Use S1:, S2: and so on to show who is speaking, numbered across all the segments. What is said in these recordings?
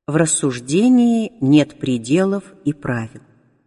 S1: В рассуждении нет пределов и правил.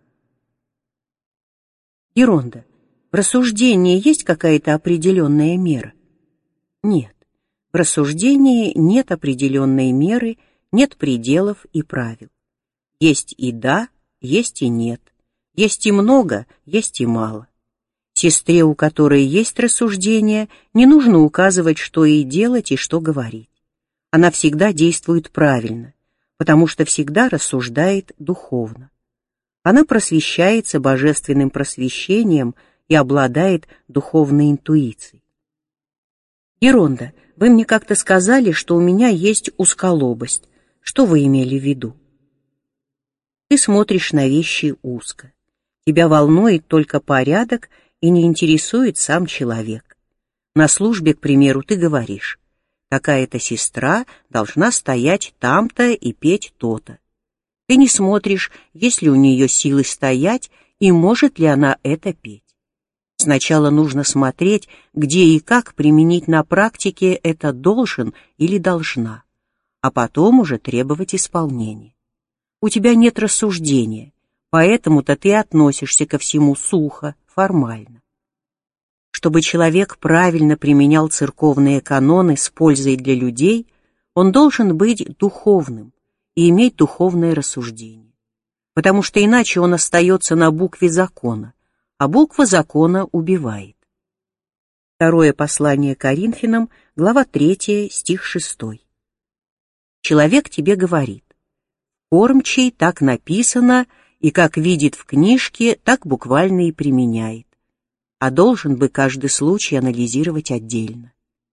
S1: Геронда, в рассуждении есть какая-то определенная мера? Нет. В рассуждении нет определенной меры, нет пределов и правил. Есть и да, есть и нет. Есть и много, есть и мало. Сестре, у которой есть рассуждение, не нужно указывать, что ей делать и что говорить. Она всегда действует правильно, потому что всегда рассуждает духовно. Она просвещается божественным просвещением и обладает духовной интуицией. Геронда, вы мне как-то сказали, что у меня есть узколобость. Что вы имели в виду? Ты смотришь на вещи узко. Тебя волнует только порядок и не интересует сам человек. На службе, к примеру, ты говоришь: такая-то сестра должна стоять там-то и петь то-то. Ты не смотришь, есть ли у нее силы стоять и может ли она это петь. Сначала нужно смотреть, где и как применить на практике это должен или должна, а потом уже требовать исполнения. У тебя нет рассуждения, поэтому-то ты относишься ко всему сухо, формально. Чтобы человек правильно применял церковные каноны с пользой для людей, он должен быть духовным и иметь духовное рассуждение, потому что иначе он остается на букве закона, а буква закона убивает. Второе послание Коринфянам, глава 3, стих 6. Человек тебе говорит: кормчий так написано, и как видит в книжке, так буквально и применяет, а должен бы каждый случай анализировать отдельно.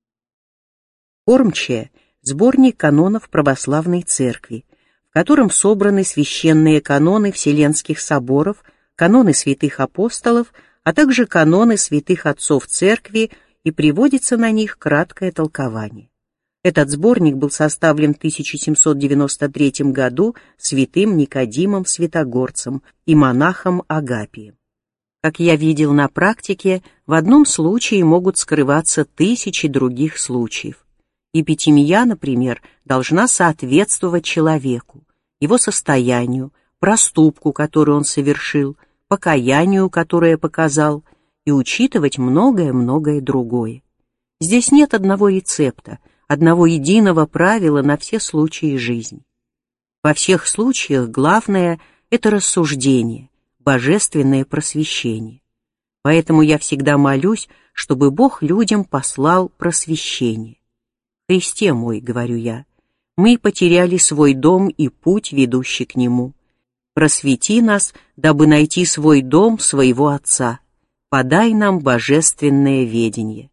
S1: Кормчая — сборник канонов православной церкви, в котором собраны священные каноны Вселенских соборов, каноны святых апостолов, а также каноны святых отцов церкви, и приводится на них краткое толкование. Этот сборник был составлен в 1793 году святым Никодимом Святогорцем и монахом Агапием. Как я видел на практике, в одном случае могут скрываться тысячи других случаев. Епитимия, например, должна соответствовать человеку, его состоянию, проступку, который он совершил, покаянию, которое показал, и учитывать многое-многое другое. Здесь нет одного рецепта, одного единого правила на все случаи жизни. Во всех случаях главное — это рассуждение, божественное просвещение. Поэтому я всегда молюсь, чтобы Бог людям послал просвещение. «Христе мой, — говорю я, — мы потеряли свой дом и путь, ведущий к нему. Просвети нас, дабы найти свой дом своего Отца. Подай нам божественное ведение».